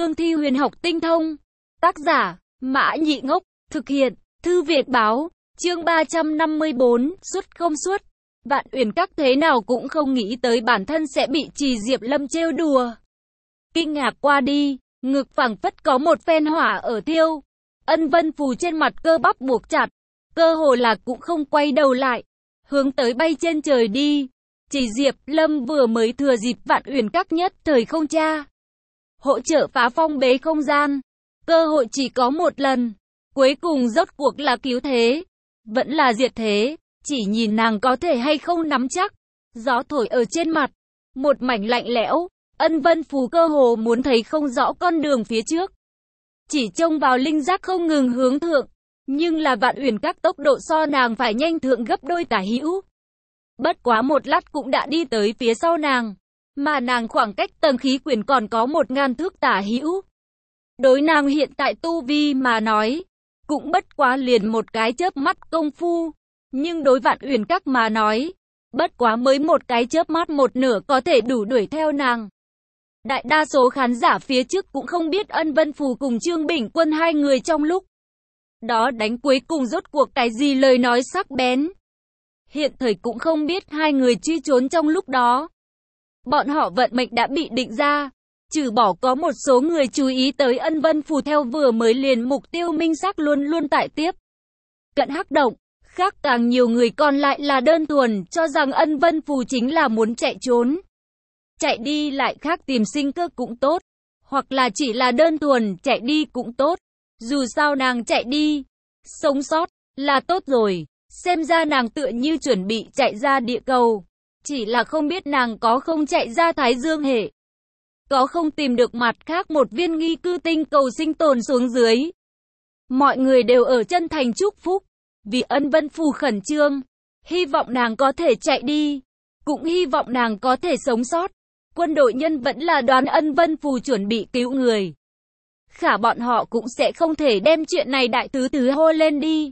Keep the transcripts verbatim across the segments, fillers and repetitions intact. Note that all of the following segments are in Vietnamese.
cương thi huyền học tinh thông. Tác giả, Mã Nhị Ngốc, thực hiện, Thư Việt Báo, chương ba trăm năm mươi bốn, suốt không suốt. Vạn Uyển Các thế nào cũng không nghĩ tới bản thân sẽ bị Trì Diệp Lâm trêu đùa. Kinh ngạc qua đi, ngực phảng phất có một phen hỏa ở thiêu. Ân Vân Phù trên mặt cơ bắp buộc chặt, cơ hồ là cũng không quay đầu lại, hướng tới bay trên trời đi. Trì Diệp Lâm vừa mới thừa dịp Vạn Uyển Các nhất thời không tra, hỗ trợ phá phong bế không gian. Cơ hội chỉ có một lần, cuối cùng rốt cuộc là cứu thế, vẫn là diệt thế, chỉ nhìn nàng có thể hay không nắm chắc. Gió thổi ở trên mặt, một mảnh lạnh lẽo, Ân Vân Phù cơ hồ muốn thấy không rõ con đường phía trước. Chỉ trông vào linh giác không ngừng hướng thượng, nhưng là Vạn Uyển Các tốc độ so nàng phải nhanh thượng gấp đôi tả hữu. Bất quá một lát cũng đã đi tới phía sau nàng, mà nàng khoảng cách tầng khí quyển còn có một ngàn thước tả hữu. Đối nàng hiện tại tu vi mà nói, cũng bất quá liền một cái chớp mắt công phu, nhưng đối Vạn Uyển Các mà nói, bất quá mới một cái chớp mắt một nửa có thể đủ đuổi theo nàng. Đại đa số khán giả phía trước cũng không biết Ân Vân Phù cùng Trương Bình Quân hai người trong lúc đó đánh cuối cùng rốt cuộc cái gì lời nói sắc bén. Hiện thời cũng không biết hai người truy trốn trong lúc đó. Bọn họ vận mệnh đã bị định ra, trừ bỏ có một số người chú ý tới Ân Vân Phù theo vừa mới liền mục tiêu minh xác luôn luôn tại tiếp cận hắc động, khác càng nhiều người còn lại là đơn thuần cho rằng Ân Vân Phù chính là muốn chạy trốn. Chạy đi lại khác tìm sinh cơ cũng tốt, hoặc là chỉ là đơn thuần chạy đi cũng tốt. Dù sao nàng chạy đi, sống sót là tốt rồi. Xem ra nàng tựa như chuẩn bị chạy ra địa cầu, chỉ là không biết nàng có không chạy ra Thái Dương hệ, có không tìm được mặt khác một viên nghi cư tinh cầu sinh tồn xuống dưới. Mọi người đều ở chân thành chúc phúc, vì Ân Vân Phù khẩn trương, hy vọng nàng có thể chạy đi, cũng hy vọng nàng có thể sống sót. Quân đội nhân vẫn là đoán Ân Vân Phù chuẩn bị cứu người, khả bọn họ cũng sẽ không thể đem chuyện này đại thứ thứ hô lên đi.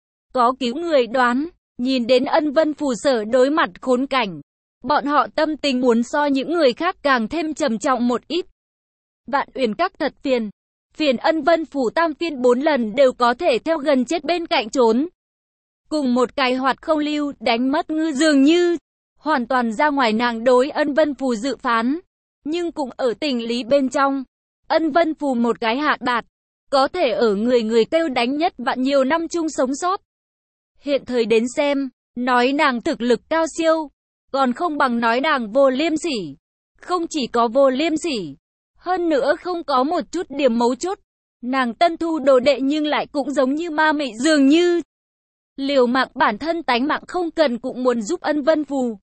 Có cứu người đoán, nhìn đến Ân Vân Phù sở đối mặt khốn cảnh, bọn họ tâm tình muốn so những người khác càng thêm trầm trọng một ít. Vạn Uyển Các thật phiền, phiền Ân Vân Phù tam phiên bốn lần đều có thể theo gần chết bên cạnh trốn. Cùng một cái hoạt không lưu đánh mất ngư dường như, hoàn toàn ra ngoài nàng đối Ân Vân Phù dự phán, nhưng cũng ở tình lý bên trong. Ân Vân Phù một cái hạ đạt, có thể ở người người kêu đánh nhất vạn nhiều năm chung sống sót. Hiện thời đến xem, nói nàng thực lực cao siêu, còn không bằng nói nàng vô liêm sỉ. Không chỉ có vô liêm sỉ, hơn nữa không có một chút điểm mấu chốt. Nàng tân thu đồ đệ nhưng lại cũng giống như ma mị dường như. Liều mạng bản thân tánh mạng không cần cũng muốn giúp Ân Vân Phù.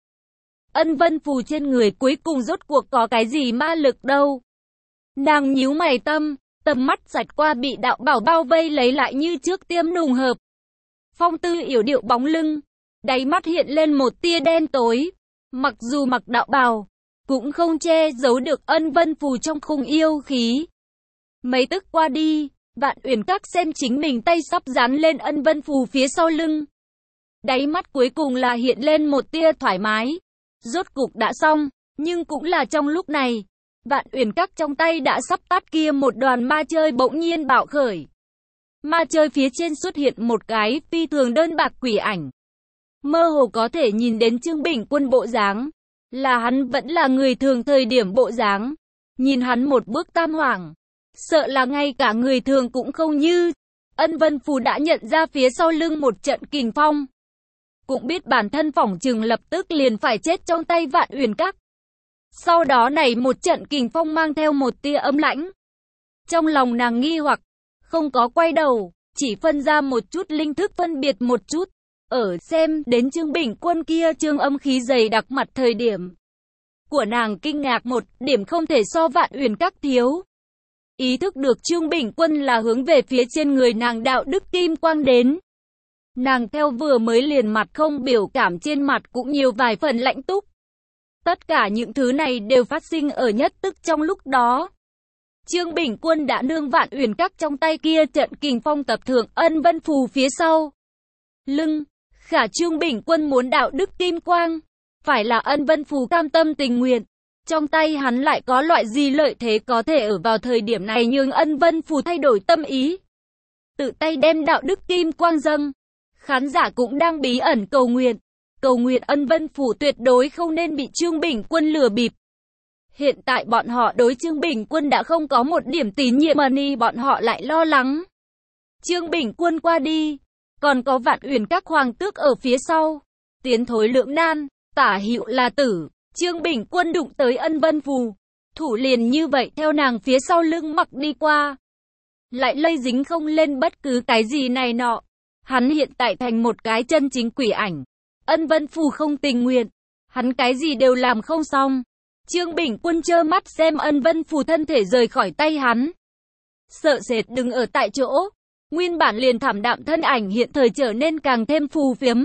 Ân Vân Phù trên người cuối cùng rốt cuộc có cái gì ma lực đâu. Nàng nhíu mày tâm, tầm mắt sạch qua bị đạo bảo bao vây lấy lại như trước tiêm nùng hợp. Phong Tư yểu điệu bóng lưng, đáy mắt hiện lên một tia đen tối. Mặc dù mặc đạo bào, cũng không che giấu được Ân Vân Phù trong khung yêu khí. Mấy tức qua đi, Vạn Uyển Các xem chính mình tay sắp dán lên Ân Vân Phù phía sau lưng. Đáy mắt cuối cùng là hiện lên một tia thoải mái. Rốt cục đã xong, nhưng cũng là trong lúc này, Vạn Uyển Các trong tay đã sắp tắt kia một đoàn ma chơi bỗng nhiên bạo khởi. Ma chơi phía trên xuất hiện một cái phi thường đơn bạc quỷ ảnh. Mơ hồ có thể nhìn đến Trương Bình Quân bộ dáng, là hắn vẫn là người thường thời điểm bộ dáng. Nhìn hắn một bước tam hoàng, sợ là ngay cả người thường cũng không như. Ân Vân Phù đã nhận ra phía sau lưng một trận kình phong, cũng biết bản thân phỏng chừng lập tức liền phải chết trong tay Vạn Uyển Các. Sau đó này một trận kình phong mang theo một tia ấm lãnh. Trong lòng nàng nghi hoặc, không có quay đầu, chỉ phân ra một chút linh thức phân biệt một chút. Ở xem đến Trương Bình Quân kia trương âm khí dày đặc mặt thời điểm của nàng kinh ngạc một điểm không thể so Vạn Uyển Các thiếu. Ý thức được Trương Bình Quân là hướng về phía trên người nàng đạo đức kim quang đến. Nàng theo vừa mới liền mặt không biểu cảm trên mặt cũng nhiều vài phần lạnh túc. Tất cả những thứ này đều phát sinh ở nhất tức trong lúc đó. Trương Bình Quân đã nương Vạn Uyển Các trong tay kia trận kình phong tập thượng Ân Vân Phù phía sau lưng. Khả Trương Bình Quân muốn đạo đức kim quang, phải là Ân Vân Phù cam tâm tình nguyện. Trong tay hắn lại có loại gì lợi thế có thể ở vào thời điểm này nhường Ân Vân Phù thay đổi tâm ý. Tự tay đem đạo đức kim quang dâng. Khán giả cũng đang bí ẩn cầu nguyện. Cầu nguyện Ân Vân Phù tuyệt đối không nên bị Trương Bình Quân lừa bịp. Hiện tại bọn họ đối Trương Bình Quân đã không có một điểm tín nhiệm mà ni bọn họ lại lo lắng. Trương Bình Quân qua đi, còn có Vạn Uyển các hoàng tước ở phía sau. Tiến thối lưỡng nan, tả hữu là tử. Trương Bình Quân đụng tới Ân Vân Phù, thủ liền như vậy theo nàng phía sau lưng mặc đi qua. Lại lây dính không lên bất cứ cái gì này nọ. Hắn hiện tại thành một cái chân chính quỷ ảnh. Ân Vân Phù không tình nguyện, hắn cái gì đều làm không xong. Trương Bình Quân trơ mắt xem Ân Vân Phù thân thể rời khỏi tay hắn. Sợ sệt đứng ở tại chỗ, nguyên bản liền thảm đạm thân ảnh hiện thời trở nên càng thêm phù phiếm.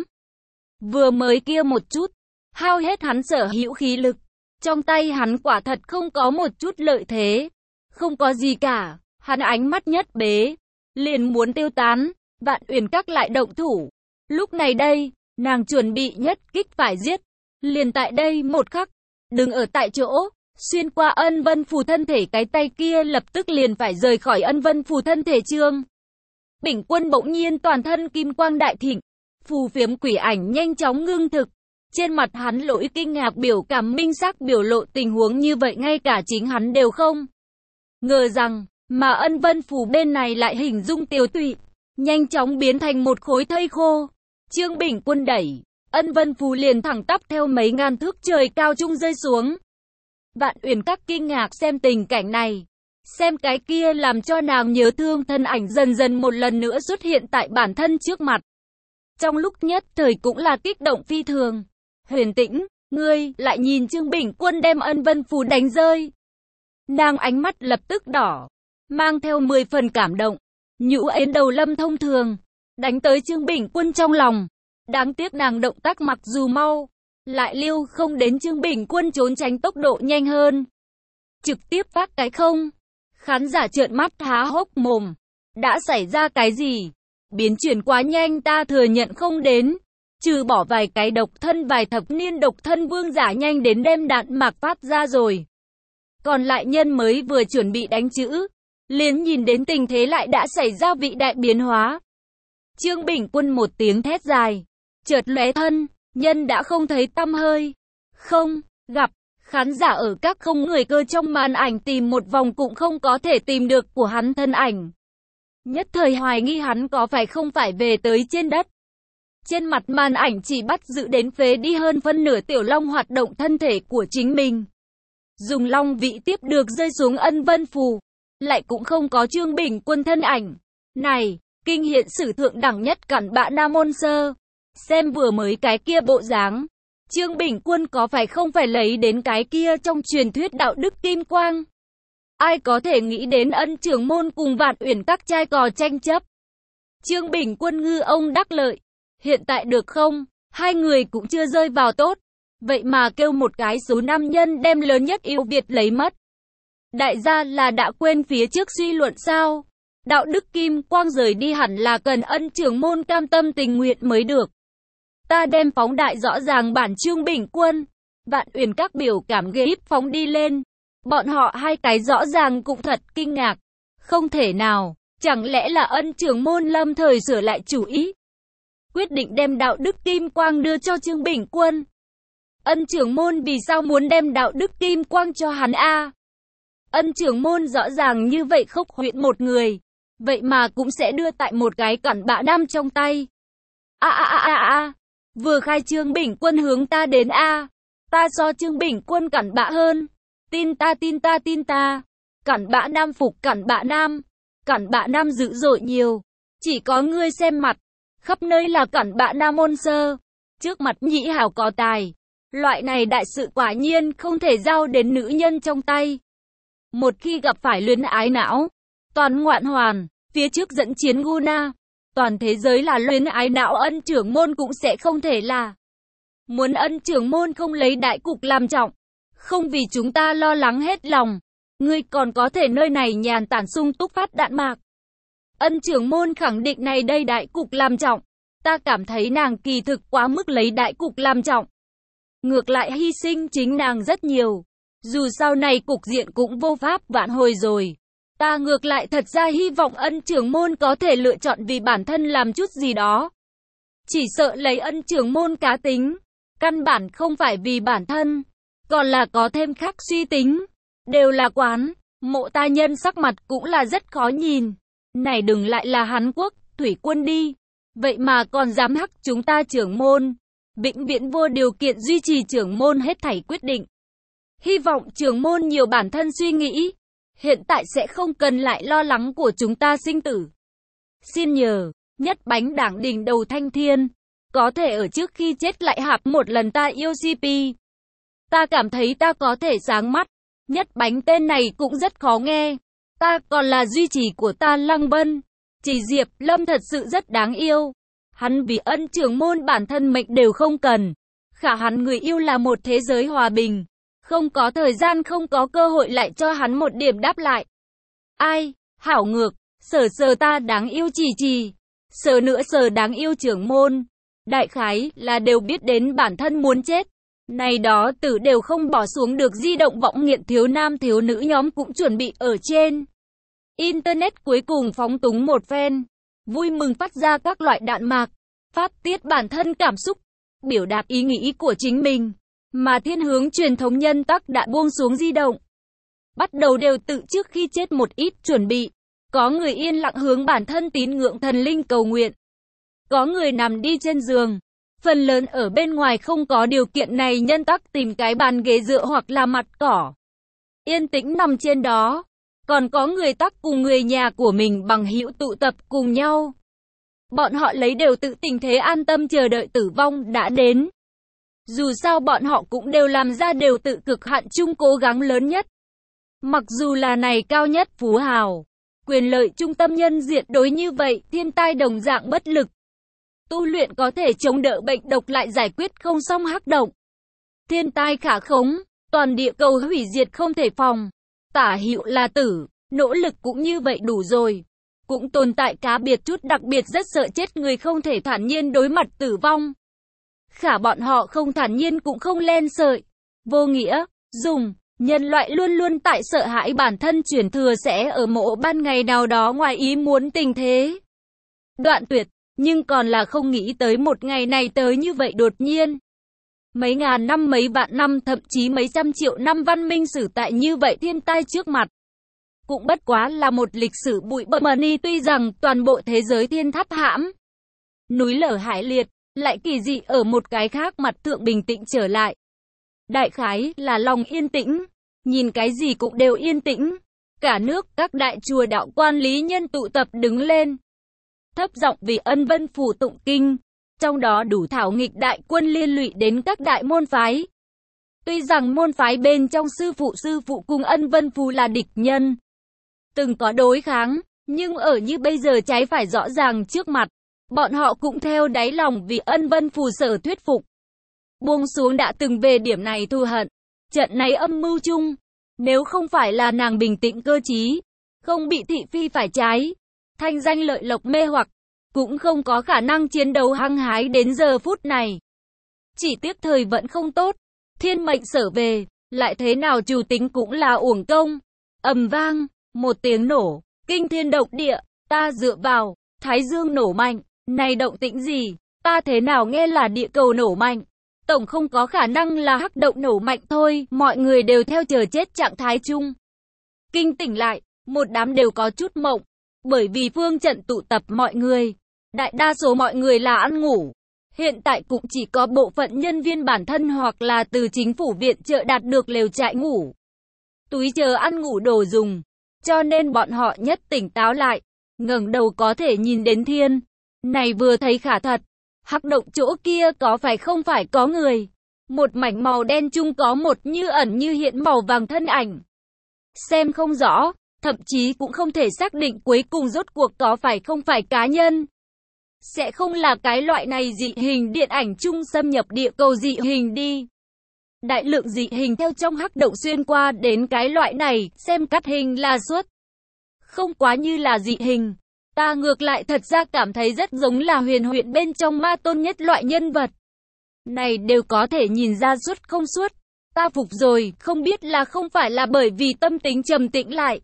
Vừa mới kia một chút, hao hết hắn sở hữu khí lực. Trong tay hắn quả thật không có một chút lợi thế. Không có gì cả, hắn ánh mắt nhất bế, liền muốn tiêu tán. Vạn Uyển các lại động thủ. Lúc này đây, nàng chuẩn bị nhất kích phải giết. Liền tại đây một khắc, đứng ở tại chỗ, xuyên qua Ân Vân Phù thân thể cái tay kia lập tức liền phải rời khỏi Ân Vân Phù thân thể Trương Bình Quân bỗng nhiên toàn thân kim quang đại thịnh, phù phiếm quỷ ảnh nhanh chóng ngưng thực. Trên mặt hắn lỗi kinh ngạc biểu cảm minh xác biểu lộ tình huống như vậy ngay cả chính hắn đều không ngờ rằng, mà Ân Vân Phù bên này lại hình dung tiêu tụy, nhanh chóng biến thành một khối thây khô. Trương Bình Quân đẩy, Ân Vân Phù liền thẳng tắp theo mấy ngàn thước trời cao trung rơi xuống. Vạn Uyển các kinh ngạc xem tình cảnh này, xem cái kia làm cho nàng nhớ thương thân ảnh dần dần một lần nữa xuất hiện tại bản thân trước mặt. Trong lúc nhất thời cũng là kích động phi thường. Huyền Tĩnh, ngươi lại nhìn Trương Bình Quân đem Ân Vân Phù đánh rơi. Nàng ánh mắt lập tức đỏ, mang theo mười phần cảm động. Nhũ ến đầu lâm thông thường, đánh tới Trương Bình Quân trong lòng. Đáng tiếc nàng động tác mặc dù mau, lại lưu không đến Trương Bình Quân trốn tránh tốc độ nhanh hơn. Trực tiếp phát cái không. Khán giả trợn mắt há hốc mồm. Đã xảy ra cái gì? Biến chuyển quá nhanh ta thừa nhận không đến. Trừ bỏ vài cái độc thân vài thập niên độc thân vương giả nhanh đến đem đạn mạc phát ra rồi. Còn lại nhân mới vừa chuẩn bị đánh chữ. Liền nhìn đến tình thế lại đã xảy ra vị đại biến hóa. Trương Bình Quân một tiếng thét dài. Chợt lóe thân, nhân đã không thấy tăm hơi. Không, gặp, khán giả ở các không người cơ trong màn ảnh tìm một vòng cũng không có thể tìm được của hắn thân ảnh. Nhất thời hoài nghi hắn có phải không phải về tới trên đất. Trên mặt màn ảnh chỉ bắt giữ đến phế đi hơn phân nửa tiểu long hoạt động thân thể của chính mình. Dùng long vị tiếp được rơi xuống Ân Vân Phù. Lại cũng không có Trương Bình Quân thân ảnh. Này, kinh hiện sử thượng đẳng nhất cẩn bạ Nam Môn Sơ. Xem vừa mới cái kia bộ dáng. Trương Bình Quân có phải không phải lấy đến cái kia trong truyền thuyết đạo đức kim quang. Ai có thể nghĩ đến Ân trưởng môn cùng Vạn Uyển các trai cò tranh chấp. Trương Bình Quân ngư ông đắc lợi. Hiện tại được không? Hai người cũng chưa rơi vào tốt. Vậy mà kêu một cái số nam nhân đem lớn nhất yêu Việt lấy mất. Đại gia là đã quên phía trước suy luận sao? Đạo đức kim quang rời đi hẳn là cần Ân trưởng môn cam tâm tình nguyện mới được. Ta đem phóng đại rõ ràng bản Trương Bình Quân. Vạn Uyển các biểu cảm ghê íp phóng đi lên. Bọn họ hai cái rõ ràng cũng thật kinh ngạc. Không thể nào, chẳng lẽ là Ân trưởng môn lâm thời sửa lại chủ ý. Quyết định đem đạo đức kim quang đưa cho Trương Bình Quân. Ân trưởng môn vì sao muốn đem đạo đức kim quang cho hắn a? Ân trưởng môn rõ ràng như vậy khốc huyễn một người. Vậy mà cũng sẽ đưa tại một cái cẩn bạ nam trong tay. A a a a a. Vừa khai Trương Bình Quân hướng ta đến a. Ta so Trương Bình Quân cẩn bạ hơn. Tin ta tin ta tin ta. Cẩn bạ nam phục cẩn bạ nam. Cẩn bạ nam dữ dội nhiều. Chỉ có ngươi xem mặt. Khắp nơi là cẩn bạ Nam Môn Sơ. Trước mặt nhĩ hảo có tài. Loại này đại sự quả nhiên không thể giao đến nữ nhân trong tay. Một khi gặp phải luyến ái não. Toàn ngoạn hoàn. Phía trước dẫn chiến Guna. Toàn thế giới là luyến ái não Ân trưởng môn cũng sẽ không thể là. Muốn Ân trưởng môn không lấy đại cục làm trọng. Không vì chúng ta lo lắng hết lòng. Ngươi còn có thể nơi này nhàn tản sung túc phát đạn mạc. Ân trưởng môn khẳng định này đây đại cục làm trọng. Ta cảm thấy nàng kỳ thực quá mức lấy đại cục làm trọng. Ngược lại hy sinh chính nàng rất nhiều. Dù sau này cục diện cũng vô pháp vãn hồi rồi. Ta ngược lại thật ra hy vọng Ân trưởng môn có thể lựa chọn vì bản thân làm chút gì đó. Chỉ sợ lấy Ân trưởng môn cá tính, căn bản không phải vì bản thân, còn là có thêm khác suy tính. Đều là quán, Mộ ta nhân sắc mặt cũng là rất khó nhìn. Này đừng lại là Hán Quốc, thủy quân đi. Vậy mà còn dám hắc chúng ta trưởng môn. Vĩnh viễn vô điều kiện duy trì trưởng môn hết thảy quyết định. Hy vọng trưởng môn nhiều bản thân suy nghĩ. Hiện tại sẽ không cần lại lo lắng của chúng ta sinh tử. Xin nhờ, nhất bánh đảng đỉnh đầu thanh thiên. Có thể ở trước khi chết lại hạp một lần ta yêu xê pê. Ta cảm thấy ta có thể sáng mắt. Nhất bánh tên này cũng rất khó nghe. Ta còn là duy trì của ta Lăng Vân. Chỉ Diệp Lâm thật sự rất đáng yêu. Hắn vì Ân trưởng môn bản thân mệnh đều không cần. Khả hắn người yêu là một thế giới hòa bình. Không có thời gian không có cơ hội lại cho hắn một điểm đáp lại. Ai, hảo ngược, sở sở ta đáng yêu trì trì. Sở nữa sở đáng yêu trưởng môn. Đại khái là đều biết đến bản thân muốn chết. Này đó tử đều không bỏ xuống được di động võng nghiện thiếu nam thiếu nữ nhóm cũng chuẩn bị ở trên Internet cuối cùng phóng túng một phen. Vui mừng phát ra các loại đạn mạc. Phát tiết bản thân cảm xúc. Biểu đạt ý nghĩ của chính mình. Mà thiên hướng truyền thống nhân tắc đã buông xuống di động. Bắt đầu đều tự trước khi chết một ít chuẩn bị. Có người yên lặng hướng bản thân tín ngưỡng thần linh cầu nguyện. Có người nằm đi trên giường. Phần lớn ở bên ngoài không có điều kiện này nhân tắc tìm cái bàn ghế dựa hoặc là mặt cỏ. Yên tĩnh nằm trên đó. Còn có người tắc cùng người nhà của mình bằng hữu tụ tập cùng nhau. Bọn họ lấy đều tự tình thế an tâm chờ đợi tử vong đã đến. Dù sao bọn họ cũng đều làm ra đều tự cực hạn chung cố gắng lớn nhất. Mặc dù là này cao nhất phú hào. Quyền lợi trung tâm nhân diện đối như vậy thiên tai đồng dạng bất lực. Tu luyện có thể chống đỡ bệnh độc lại giải quyết không xong hắc động. Thiên tai khả khống, toàn địa cầu hủy diệt không thể phòng. Tả hữu là tử, nỗ lực cũng như vậy đủ rồi. Cũng tồn tại cá biệt chút đặc biệt rất sợ chết người không thể thản nhiên đối mặt tử vong. Khả bọn họ không thản nhiên cũng không len sợi. Vô nghĩa, dùng, nhân loại luôn luôn tại sợ hãi bản thân chuyển thừa sẽ ở mộ ban ngày nào đó ngoài ý muốn tình thế. Đoạn tuyệt. Nhưng còn là không nghĩ tới một ngày này tới như vậy đột nhiên. Mấy ngàn năm mấy vạn năm thậm chí mấy trăm triệu năm văn minh sử tại như vậy thiên tai trước mặt. Cũng bất quá là một lịch sử bụi bậm mờ ni tuy rằng toàn bộ thế giới thiên tháp hãm. Núi lở hải liệt, lại kỳ dị ở một cái khác mặt thượng bình tĩnh trở lại. Đại khái là lòng yên tĩnh, nhìn cái gì cũng đều yên tĩnh. Cả nước các đại chùa đạo quan lý nhân tụ tập đứng lên. Thấp giọng vì Ân Vân Phủ tụng kinh, trong đó đủ thảo nghịch đại quân liên lụy đến các đại môn phái. Tuy rằng môn phái bên trong sư phụ sư phụ cùng Ân Vân Phủ là địch nhân, từng có đối kháng, nhưng ở như bây giờ trái phải rõ ràng trước mặt, bọn họ cũng theo đáy lòng vì Ân Vân Phủ sở thuyết phục. Buông xuống đã từng về điểm này thù hận, trận này âm mưu chung, nếu không phải là nàng bình tĩnh cơ trí, không bị thị phi phải trái. Thanh danh lợi lộc mê hoặc, cũng không có khả năng chiến đấu hăng hái đến giờ phút này. Chỉ tiếc thời vẫn không tốt, thiên mệnh sở về, lại thế nào chủ tính cũng là uổng công. Ầm vang, một tiếng nổ, kinh thiên động địa, ta dựa vào, Thái Dương nổ mạnh, này động tĩnh gì, ta thế nào nghe là địa cầu nổ mạnh. Tổng không có khả năng là hắc động nổ mạnh thôi, mọi người đều theo chờ chết trạng thái chung. Kinh tỉnh lại, một đám đều có chút mộng. Bởi vì phương trận tụ tập mọi người, đại đa số mọi người là ăn ngủ. Hiện tại cũng chỉ có bộ phận nhân viên bản thân hoặc là từ chính phủ viện trợ đạt được lều trại ngủ. Túi chờ ăn ngủ đồ dùng. Cho nên bọn họ nhất tỉnh táo lại, ngẩng đầu có thể nhìn đến thiên. Này vừa thấy khả thật, hắc động chỗ kia có phải không phải có người. Một mảnh màu đen chung có một như ẩn như hiện màu vàng thân ảnh. Xem không rõ. Thậm chí cũng không thể xác định cuối cùng rốt cuộc có phải không phải cá nhân. Sẽ không là cái loại này dị hình điện ảnh chung xâm nhập địa cầu dị hình đi. Đại lượng dị hình theo trong hắc động xuyên qua đến cái loại này, xem cắt hình là suốt. Không quá như là dị hình. Ta ngược lại thật ra cảm thấy rất giống là huyền huyện bên trong ma tôn nhất loại nhân vật. Này đều có thể nhìn ra suốt không suốt. Ta phục rồi, không biết là không phải là bởi vì tâm tính trầm tĩnh lại.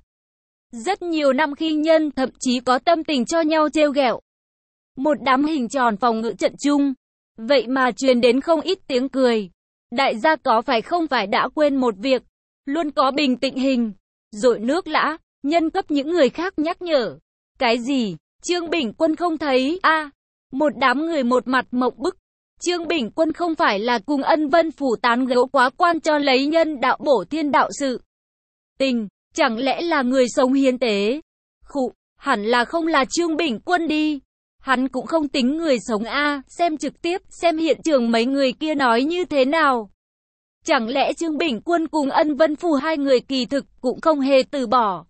Rất nhiều năm khi nhân thậm chí có tâm tình cho nhau trêu ghẹo. Một đám hình tròn phòng ngự trận chung. Vậy mà truyền đến không ít tiếng cười. Đại gia có phải không phải đã quên một việc. Luôn có bình tĩnh hình. Dội nước lã, nhân cấp những người khác nhắc nhở. Cái gì? Trương Bình Quân không thấy a à, một đám người một mặt mộng bức. Trương Bình Quân không phải là cùng Ân Vân Phủ tán gẫu quá quan cho lấy nhân đạo bổ thiên đạo sự tình, chẳng lẽ là người sống hiến tế? Khụ, hẳn là không là Trương Bình Quân đi. Hắn cũng không tính người sống a à, xem trực tiếp, xem hiện trường mấy người kia nói như thế nào. Chẳng lẽ Trương Bình Quân cùng Ân Vân Phủ hai người kỳ thực cũng không hề từ bỏ,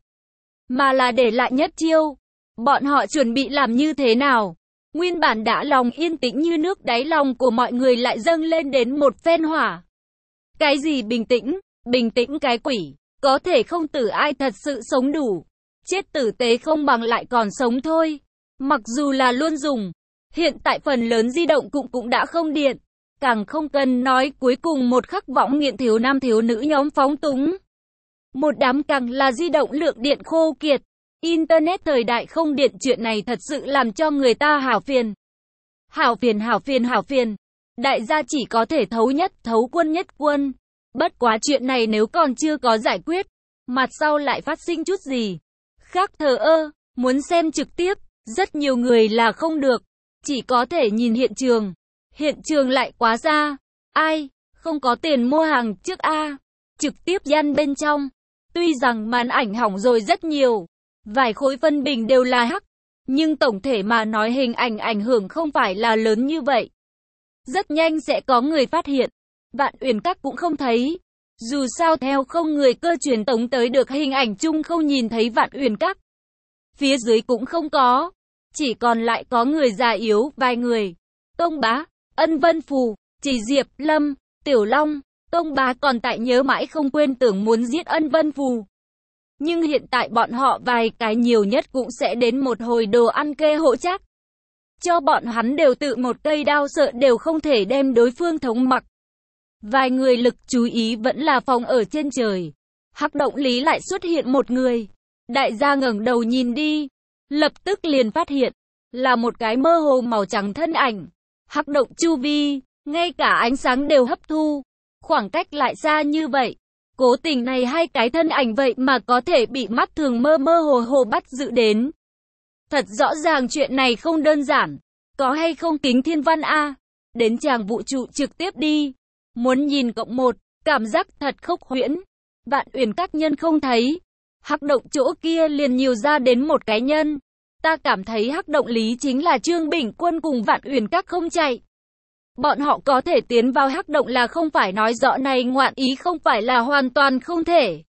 mà là để lại nhất chiêu. Bọn họ chuẩn bị làm như thế nào? Nguyên bản đã lòng yên tĩnh như nước, đáy lòng của mọi người lại dâng lên đến một phen hỏa. Cái gì bình tĩnh? Bình tĩnh cái quỷ, có thể không tử ai thật sự sống đủ. Chết tử tế không bằng lại còn sống thôi. Mặc dù là luôn dùng, hiện tại phần lớn di động cũng cũng đã không điện. Càng không cần nói cuối cùng một khắc võng nghiện thiếu nam thiếu nữ nhóm phóng túng. Một đám càng là di động lượng điện khô kiệt. Internet thời đại không điện, chuyện này thật sự làm cho người ta hảo phiền. Hảo phiền hảo phiền hảo phiền. Đại gia chỉ có thể thấu nhất, thấu quân nhất quân. Bất quá chuyện này nếu còn chưa có giải quyết, mặt sau lại phát sinh chút gì khác thờ ơ, muốn xem trực tiếp, rất nhiều người là không được. Chỉ có thể nhìn hiện trường. Hiện trường lại quá xa. Ai, không có tiền mua hàng trước a trực tiếp gian bên trong. Tuy rằng màn ảnh hỏng rồi rất nhiều. Vài khối phân bình đều là hắc, nhưng tổng thể mà nói hình ảnh ảnh hưởng không phải là lớn như vậy. Rất nhanh sẽ có người phát hiện. Vạn Uyển Các cũng không thấy. Dù sao theo không người cơ truyền tống tới được hình ảnh chung, không nhìn thấy Vạn Uyển Các. Phía dưới cũng không có. Chỉ còn lại có người già yếu vài người. Tông Bá, Ân Vân Phù, Chỉ Diệp, Lâm, Tiểu Long. Tông Bá còn tại nhớ mãi không quên tưởng muốn giết Ân Vân Phù. Nhưng hiện tại bọn họ vài cái nhiều nhất cũng sẽ đến một hồi đồ ăn kê hộ chắc. Cho bọn hắn đều tự một cây đao, sợ đều không thể đem đối phương thống mặc. Vài người lực chú ý vẫn là phòng ở trên trời. Hắc động lý lại xuất hiện một người. Đại gia ngẩng đầu nhìn đi. Lập tức liền phát hiện. Là một cái mơ hồ màu trắng thân ảnh. Hắc động chu vi. Ngay cả ánh sáng đều hấp thu. Khoảng cách lại xa như vậy. Cố tình này hai cái thân ảnh vậy mà có thể bị mắt thường mơ mơ hồ hồ bắt giữ đến. Thật rõ ràng chuyện này không đơn giản. Có hay không kính thiên văn a à? Đến tràng vũ trụ trực tiếp đi. Muốn nhìn cộng một, cảm giác thật khốc huyễn. Vạn Uyển Các nhân không thấy. Hắc động chỗ kia liền nhiều ra đến một cái nhân. Ta cảm thấy hắc động lý chính là Trương Bình Quân cùng Vạn Uyển Các không chạy. Bọn họ có thể tiến vào hắc động là không phải nói rõ này ngoạn ý không phải là hoàn toàn không thể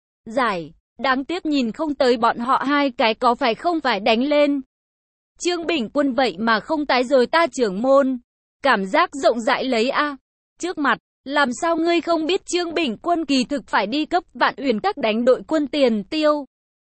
giải. Đáng tiếc nhìn không tới bọn họ hai cái có phải không phải đánh lên. Trương Bình Quân vậy mà không tái rồi ta trưởng môn. Cảm giác rộng rãi lấy a à. Trước mặt, làm sao ngươi không biết Trương Bình Quân kỳ thực phải đi cấp Vạn Uyển Các đánh đội quân tiền tiêu.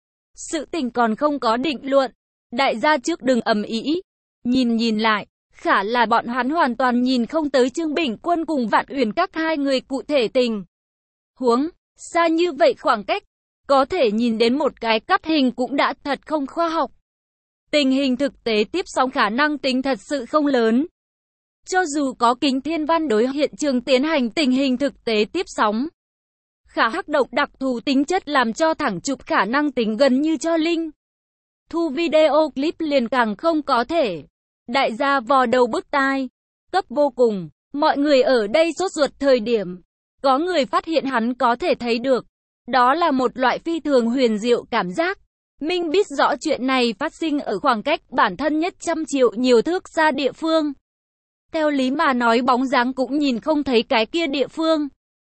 Sự tình còn không có định luận. Đại gia trước đừng ầm ĩ. Nhìn nhìn lại. Khả là bọn hắn hoàn toàn nhìn không tới Trương Bình Quân cùng Vạn Uyển Các hai người cụ thể tình huống, xa như vậy khoảng cách, có thể nhìn đến một cái cắt hình cũng đã thật không khoa học. Tình hình thực tế tiếp sóng khả năng tính thật sự không lớn. Cho dù có kính thiên văn đối hiện trường tiến hành tình hình thực tế tiếp sóng, khả hắc động đặc thù tính chất làm cho thẳng chụp khả năng tính gần như cho linh. Thu video clip liền càng không có thể. Đại gia vò đầu bứt tai, cấp vô cùng, mọi người ở đây sốt ruột thời điểm. Có người phát hiện hắn có thể thấy được. Đó là một loại phi thường huyền diệu cảm giác. Minh biết rõ chuyện này phát sinh ở khoảng cách bản thân nhất trăm triệu nhiều thước xa địa phương. Theo lý mà nói bóng dáng cũng nhìn không thấy cái kia địa phương.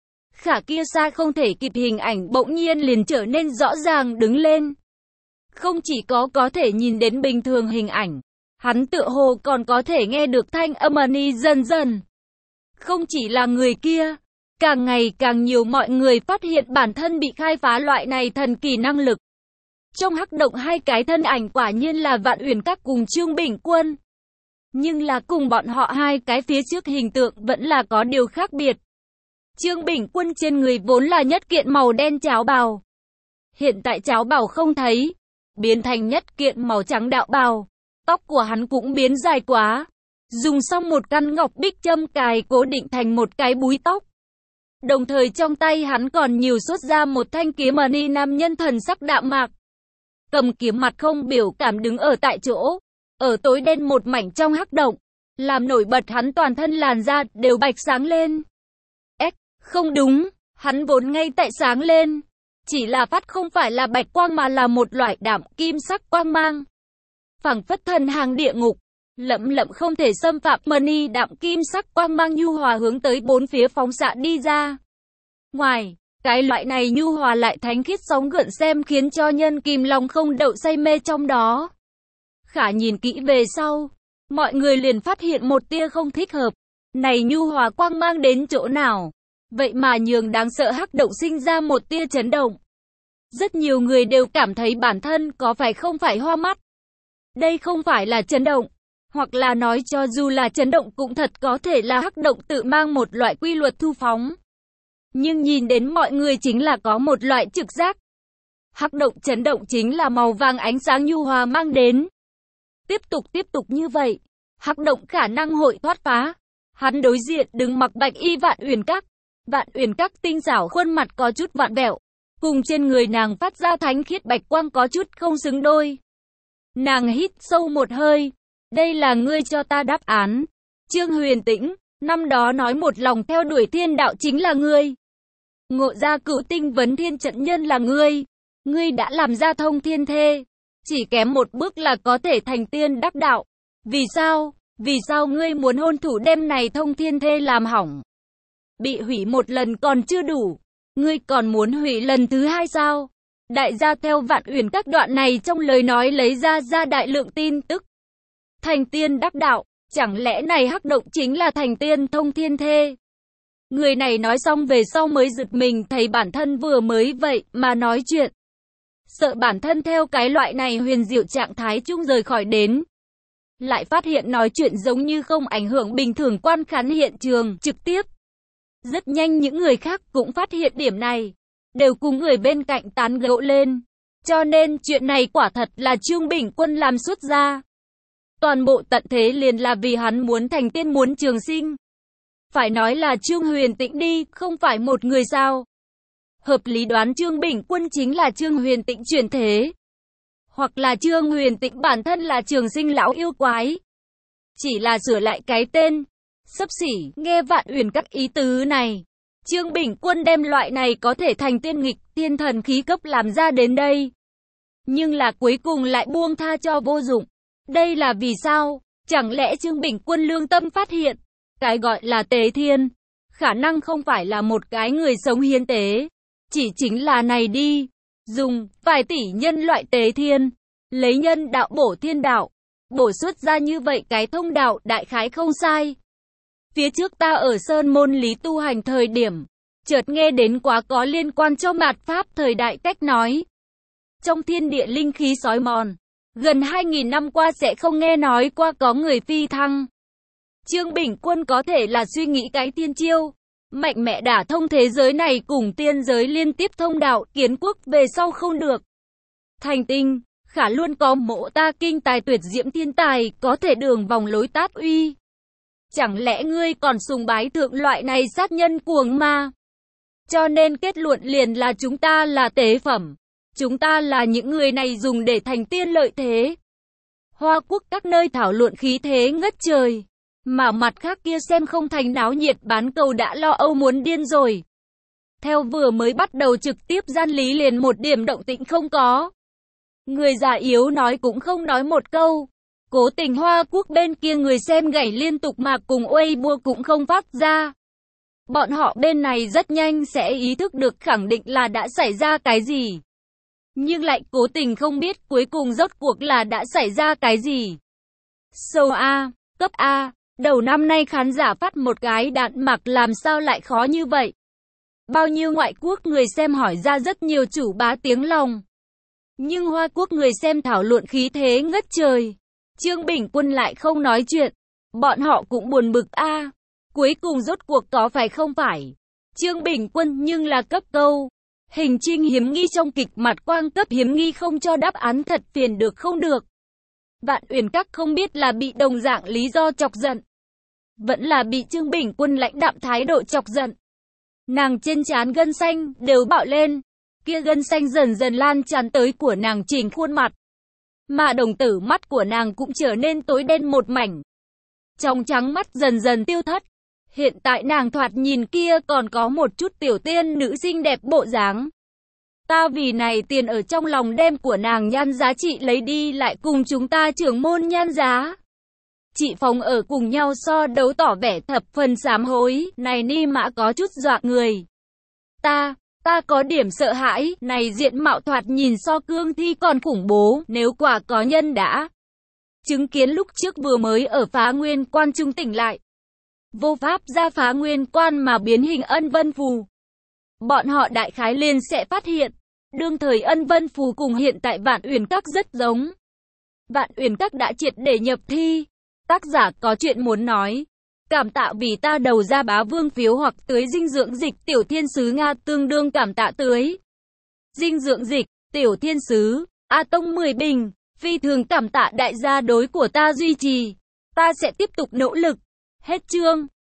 Khả kia xa không thể kịp hình ảnh bỗng nhiên liền trở nên rõ ràng đứng lên. Không chỉ có có thể nhìn đến bình thường hình ảnh. Hắn tựa hồ còn có thể nghe được thanh âm ni dần dần. Không chỉ là người kia, càng ngày càng nhiều mọi người phát hiện bản thân bị khai phá loại này thần kỳ năng lực. Trong hắc động hai cái thân ảnh quả nhiên là Vạn Uyển Các cùng Trương Bình Quân. Nhưng là cùng bọn họ hai cái phía trước hình tượng vẫn là có điều khác biệt. Trương Bình Quân trên người vốn là nhất kiện màu đen cháo bào. Hiện tại cháo bào không thấy, biến thành nhất kiện màu trắng đạo bào. Tóc của hắn cũng biến dài quá. Dùng xong một căn ngọc bích châm cài cố định thành một cái búi tóc. Đồng thời trong tay hắn còn nhiều xuất ra một thanh kiếm mani nam nhân thần sắc đạm mạc. Cầm kiếm mặt không biểu cảm đứng ở tại chỗ. Ở tối đen một mảnh trong hắc động. Làm nổi bật hắn toàn thân làn da đều bạch sáng lên. Ếch, không đúng, hắn vốn ngay tại sáng lên. Chỉ là phát không phải là bạch quang mà là một loại đạm kim sắc quang mang. Phảng phất thần hàng địa ngục, lẫm lẫm không thể xâm phạm mani đạm kim sắc quang mang nhu hòa hướng tới bốn phía phóng xạ đi ra. Ngoài, cái loại này nhu hòa lại thánh khiết sóng gợn xem khiến cho nhân kim lòng không đậu say mê trong đó. Khả nhìn kỹ về sau, mọi người liền phát hiện một tia không thích hợp. Này nhu hòa quang mang đến chỗ nào? Vậy mà nhường đáng sợ hắc động sinh ra một tia chấn động. Rất nhiều người đều cảm thấy bản thân có phải không phải hoa mắt. Đây không phải là chấn động. Hoặc là nói cho dù là chấn động cũng thật có thể là hắc động tự mang một loại quy luật thu phóng. Nhưng nhìn đến mọi người chính là có một loại trực giác. Hắc động chấn động chính là màu vàng ánh sáng nhu hòa mang đến. Tiếp tục tiếp tục như vậy, hắc động khả năng hội thoát phá. Hắn đối diện đứng mặc bạch y Vạn Uyển Các. Vạn Uyển Các tinh xảo khuôn mặt có chút vặn vẹo, cùng trên người nàng phát ra thánh khiết bạch quang có chút không xứng đôi. Nàng hít sâu một hơi, đây là ngươi cho ta đáp án. Trương Huyền Tĩnh, năm đó nói một lòng theo đuổi thiên đạo chính là ngươi. Ngộ ra cửu tinh vấn thiên trận nhân là ngươi. Ngươi đã làm ra thông thiên thê, chỉ kém một bước là có thể thành tiên đắc đạo. Vì sao? Vì sao ngươi muốn hôn thủ đêm này thông thiên thê làm hỏng? Bị hủy một lần còn chưa đủ, ngươi còn muốn hủy lần thứ hai sao? Đại gia theo Vạn Uyển Các đoạn này trong lời nói lấy ra ra đại lượng tin tức. Thành tiên đắc đạo, chẳng lẽ này hắc động chính là thành tiên thông thiên thê? Người này nói xong về sau mới giật mình thấy bản thân vừa mới vậy mà nói chuyện. Sợ bản thân theo cái loại này huyền diệu trạng thái chung rời khỏi đến. Lại phát hiện nói chuyện giống như không ảnh hưởng bình thường quan khán hiện trường trực tiếp. Rất nhanh những người khác cũng phát hiện điểm này, đều cùng người bên cạnh tán gẫu lên. Cho nên chuyện này quả thật là Trương Bình Quân làm xuất ra. Toàn bộ tận thế liền là vì hắn muốn thành tiên muốn trường sinh. Phải nói là Trương Huyền Tĩnh đi, không phải một người sao. Hợp lý đoán Trương Bình Quân chính là Trương Huyền Tĩnh chuyển thế. Hoặc là Trương Huyền Tĩnh bản thân là trường sinh lão yêu quái. Chỉ là sửa lại cái tên. Xấp xỉ, nghe Vạn Uyển Các ý tứ này. Trương Bình Quân đem loại này có thể thành tiên nghịch, thiên thần khí cấp làm ra đến đây. Nhưng là cuối cùng lại buông tha cho vô dụng. Đây là vì sao? Chẳng lẽ Trương Bình Quân lương tâm phát hiện, cái gọi là tế thiên, khả năng không phải là một cái người sống hiến tế. Chỉ chính là này đi. Dùng vài tỷ nhân loại tế thiên, lấy nhân đạo bổ thiên đạo, bổ xuất ra như vậy cái thông đạo đại khái không sai. Phía trước ta ở Sơn Môn Lý tu hành thời điểm, chợt nghe đến quá có liên quan cho mạt Pháp thời đại cách nói. Trong thiên địa linh khí sói mòn, gần hai nghìn năm qua sẽ không nghe nói qua có người phi thăng. Trương Bình Quân có thể là suy nghĩ cái tiên chiêu, mạnh mẽ đả thông thế giới này cùng tiên giới liên tiếp thông đạo kiến quốc về sau không được. Thành tinh, khả luôn có mộ ta kinh tài tuyệt diễm thiên tài có thể đường vòng lối tát uy. Chẳng lẽ ngươi còn sùng bái thượng loại này sát nhân cuồng ma? Cho nên kết luận liền là chúng ta là tế phẩm. Chúng ta là những người này dùng để thành tiên lợi thế. Hoa Quốc các nơi thảo luận khí thế ngất trời. Mà mặt khác kia xem không thành náo nhiệt bán cầu đã lo âu muốn điên rồi. Theo vừa mới bắt đầu trực tiếp gian lý liền một điểm động tĩnh không có. Người già yếu nói cũng không nói một câu. Cố tình Hoa Quốc bên kia người xem gảy liên tục mà cùng Weibo cũng không phát ra. Bọn họ bên này rất nhanh sẽ ý thức được khẳng định là đã xảy ra cái gì. Nhưng lại cố tình không biết cuối cùng rốt cuộc là đã xảy ra cái gì. Sâu A, cấp A, đầu năm nay khán giả phát một cái đạn mặc làm sao lại khó như vậy. Bao nhiêu ngoại quốc người xem hỏi ra rất nhiều chủ bá tiếng lòng. Nhưng Hoa Quốc người xem thảo luận khí thế ngất trời. Trương Bình Quân lại không nói chuyện. Bọn họ cũng buồn bực a. Cuối cùng rốt cuộc có phải không phải. Trương Bình Quân nhưng là cấp câu. Hình trinh hiếm nghi trong kịch mặt quang cấp hiếm nghi không cho đáp án thật phiền được không được. Vạn Uyển Các không biết là bị đồng dạng lý do chọc giận, vẫn là bị Trương Bình Quân lãnh đạm thái độ chọc giận. Nàng trên trán gân xanh đều bạo lên, kia gân xanh dần dần lan tràn tới của nàng chỉnh khuôn mặt. Mà đồng tử mắt của nàng cũng trở nên tối đen một mảnh. Trong trắng mắt dần dần tiêu thất. Hiện tại nàng thoạt nhìn kia còn có một chút tiểu tiên nữ xinh đẹp bộ dáng. Ta vì này tiền ở trong lòng đem của nàng nhan giá trị lấy đi lại cùng chúng ta trưởng môn nhan giá. Chị Phong ở cùng nhau so đấu tỏ vẻ thập phần sám hối, này ni mã có chút dọa người. Ta, ta có điểm sợ hãi, này diện mạo thoạt nhìn so cương thi còn khủng bố, nếu quả có nhân đã chứng kiến lúc trước vừa mới ở Phá Nguyên Quan trung tỉnh lại. Vô pháp ra Phá Nguyên Quan mà biến hình Ân Vân Phù. Bọn họ đại khái liền sẽ phát hiện, đương thời Ân Vân Phù cùng hiện tại Vạn Uyển Các rất giống. Vạn Uyển Các đã triệt để nhập thi. Tác giả có chuyện muốn nói. Cảm tạ vì ta đầu ra bá vương phiếu hoặc tưới dinh dưỡng dịch Tiểu Thiên Sứ Nga tương đương cảm tạ tưới dinh dưỡng dịch Tiểu Thiên Sứ A Tông mười bình. Phi thường cảm tạ đại gia đối của ta duy trì. Ta sẽ tiếp tục nỗ lực. Hết chương.